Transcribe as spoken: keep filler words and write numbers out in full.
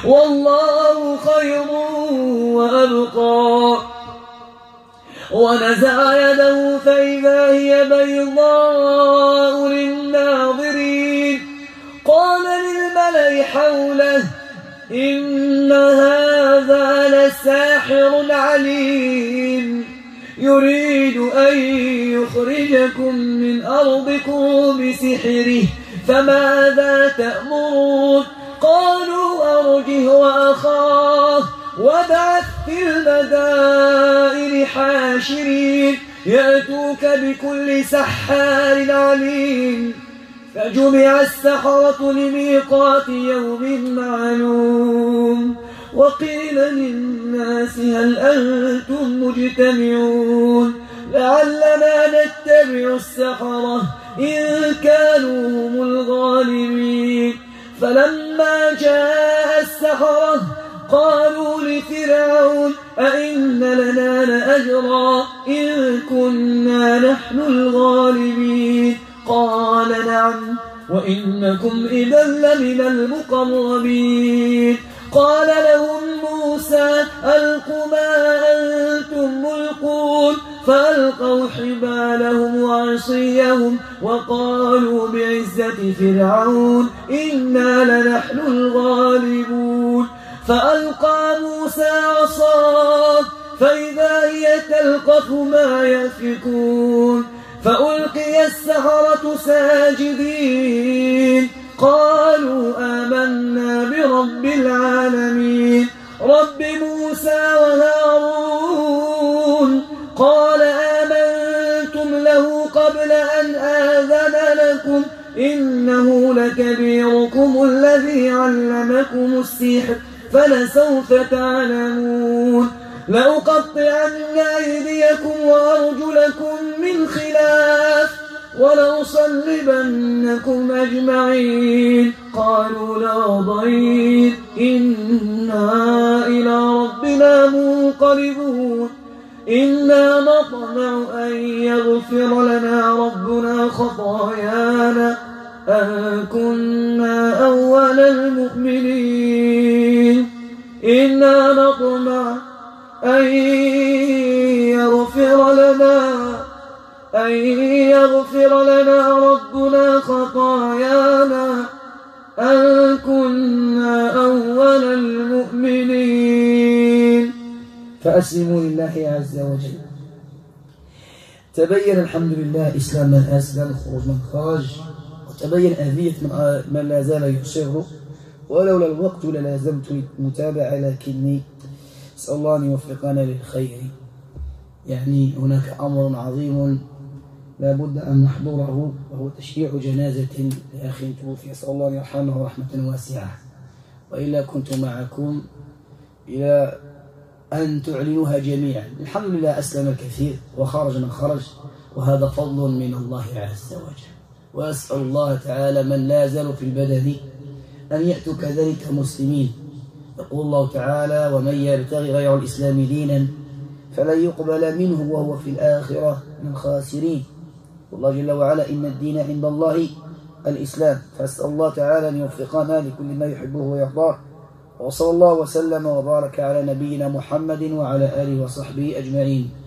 والله خير وأبقى. ونزع يده فإذا هي بيضاء للناظرين. قال للملأ حوله إن هذا لساحر عليم يريد أن يخرجكم من أرضكم بسحره فماذا تأمرون؟ قالوا أرجه وأخاه وابعث في المدائن حاشرين يأتوك بكل سحار عليم. فجمع السحرة لميقات يوم معلوم. وقيل للناس هل أنتم مجتمعون لعلنا نتبع السحرة إن كانوا هم الغالبين. فلما جاء السحرة قالوا لفرعون أئن لنا لأجرا إن كنا نحن الغالبين. قال نعم وإنكم إذا لمن المقربين. قال لهم موسى ألقوا ما أنتم ملقون فألقوا حبالهم وعصيهم وقالوا بعزة فرعون إنا لنحن الغالبون. فألقى موسى عصاه فإذا هي تلقف ما يأفكون. فألقي السحرة ساجدين قالوا آمنا برب العالمين رب موسى وهارون. قال آمنتم له قبل أن آذن لكم إنه لكبيركم الذي علمكم السحر فلسوف تعلمون. لأقطعن أيديكم وأرجلكم من خلاف ولأصلبنكم أجمعين. قالوا لا ضير إنا إلى ربنا منقلبون. إنا نطمع أن يغفر لنا ربنا خطايانا أن كنا أول المؤمنين. إنا نطمع أن يغفر لنا أن يغفر لنا ربنا خطايانا أن كنا أول المؤمنين. فأسلموا لله عز وجل. تبين الحمد لله إسلام من أسلم خروج من خرج، وتبين أذية من لا زال يصر. ولولا الوقت للازمت المتابعة لكني أسأل الله أن يوفقنا للخير. يعني هناك أمر عظيم لا بد أن نحضره وهو تشييع جنازة لأخ توفي. أسأل الله أن يرحمه رحمة واسعة، وإلا كنت معكم إلى أن تعلنوها جميعا. الحمد لله أسلم الكثير وخرج من خرج، وهذا فضل من الله عز وجل. وأسأل الله تعالى من لا زالوا في البدن أن يأتوا كذلك مسلمين. يقول الله تعالى ومن يبتغي غير الإسلام دينا فلن يقبل منه وهو في الآخرة من الخاسرين. والله جل وعلا إن الدين عند الله الإسلام. فأسأل الله تعالى أن يوفقنا لكل ما يحبه ويرضاه. وصلى الله وسلم وبارك على نبينا محمد وعلى آله وصحبه أجمعين.